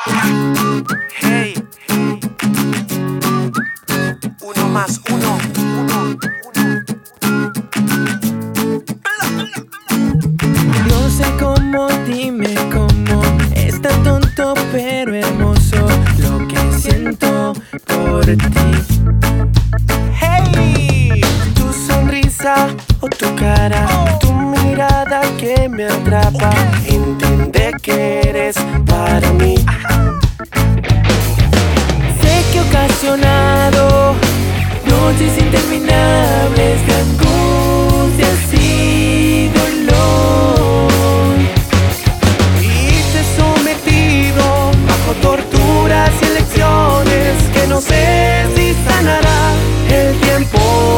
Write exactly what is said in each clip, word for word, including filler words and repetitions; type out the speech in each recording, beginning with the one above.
Hey, uno más uno, uno, uno. No sé cómo, dime cómo. Es tan tonto pero hermoso lo que siento por ti. Hey, Tu sonrisa o tu cara, tu mirada que me atrapa. Entiende que eres para mí. Sé que he ocasionado noches interminables de angustias y dolor, y te he sometido bajo torturas y lecciones que no sé si sanará el tiempo.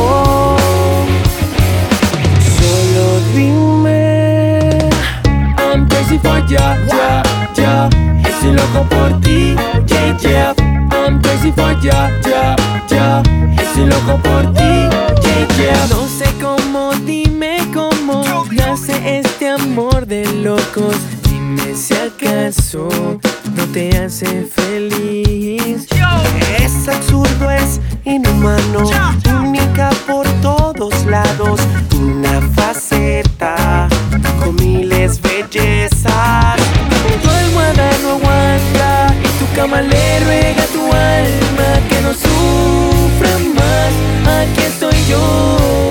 Solo dime, I'm crazy for ya, ya, ya. Estoy loco por ti, yeah, yeah. I'm crazy for ya, ya, ya. Estoy loco por ti, yeah, yeah. No sé cómo, dime cómo nace este amor de locos. Dime si acaso no te hace feliz. Es absurdo, es inhumano, única por todos lados, una faceta con miles bellezas. Tu almohada no aguanta y tu cama le ruega a tu alma que no sufra más. Aquí estoy yo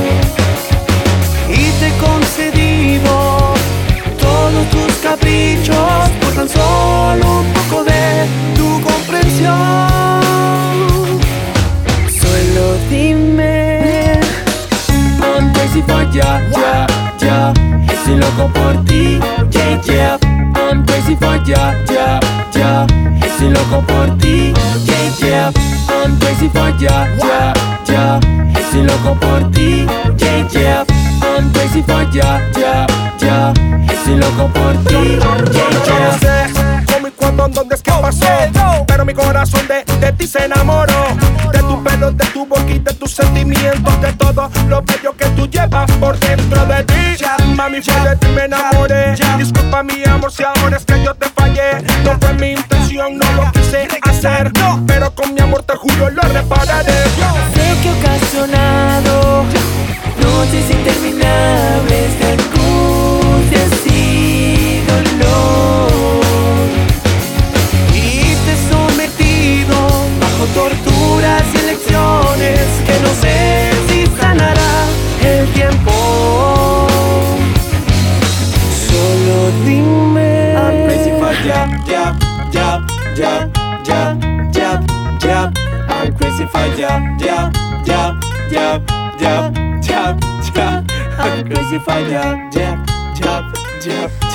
Y te he concedido todos tus caprichos por tan solo un poco de tu comprensión. Solo dime, I'm crazy for ya, ya, ya. Estoy loco por ti, yeah, yeah. I'm crazy for ya, ya, ya. Estoy loco por ti, yeah, yeah. I'm crazy for ya, ya, ya. Estoy loco por ti, yeah, yeah. I'm crazy for ya, ya, ya. Estoy loco por ti, yeah, Yo yeah. no sé cómo y cuándo, dónde es que pasó, pero mi corazón de, de ti se enamoró. De tu pelo, de tu boquita, de tus sentimientos, de todo lo bello que tú llevas por dentro de ti. Mami, fue de ti me enamoré. Disculpa mi amor si ahora es que yo te fallé. No fue mi intención, no lo quise hacer, pero con mi amor te juro lo repararé. Sé que he ocasionado noches interminables de angustias y dolor, Y te he sometido bajo torturas y lecciones que no sé si sanará el tiempo. Solo dime, I'm crazy for ya, ya, ya, ya, ya, ya, ya. I'm crazy for ya, ya, ya, ya, ya, ya, ya. I'm crazy for ya, ya, ya, ya.